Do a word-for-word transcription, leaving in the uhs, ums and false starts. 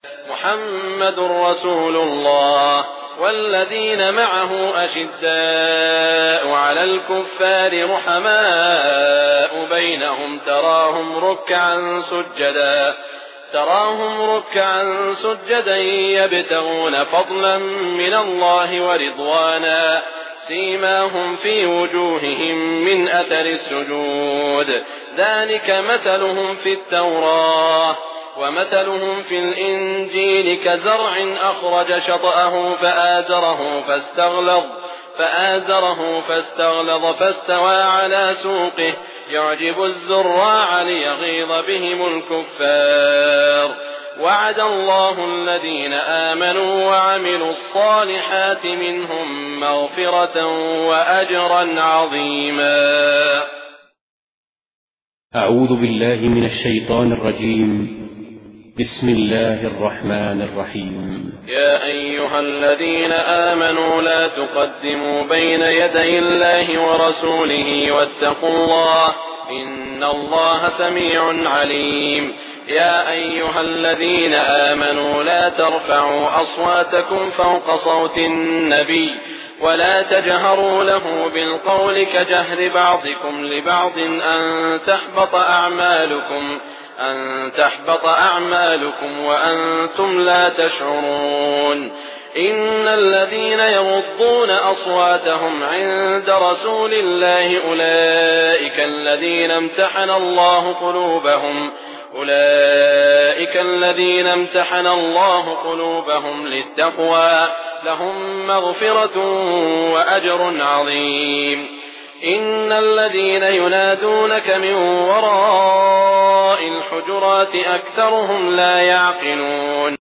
محمد رسول الله والذين معه أشداء على الكفار رحماء بينهم تراهم ركعا سجدا تراهم ركعا سجدا يبتغون فضلا من الله ورضوانا سيماهم في وجوههم من أثر السجود ذلك مثلهم في التوراة ومثلهم في الإنجيل كزرع أخرج شطأه فآزره فاستغلظ فآزره فاستغلظ فاستوى على سوقه يعجب الزراع ليغيظ بهم الكفار وعد الله الذين آمنوا وعملوا الصالحات منهم مغفرة وأجرا عظيما. أعوذ بالله من الشيطان الرجيم. بسم الله الرحمن الرحيم. يا أيها الذين آمنوا لا تقدموا بين يدي الله ورسوله واتقوا الله إن الله سميع عليم. يا أيها الذين آمنوا لا ترفعوا أصواتكم فوق صوت النبي ولا تجهروا له بالقول كجهر بعضكم لبعض أن تحبط أعمالكم أن تحبط أعمالكم وأنتم لا تشعرون. إن الذين يغضون أصواتهم عند رسول الله أولئك الذين امتحن الله قلوبهم أولئك الذين امتحن الله قلوبهم للتقوى لهم مغفرة وأجر عظيم. إن الذين ينادونك من وراء الحجرات أكثرهم لا يعقلون.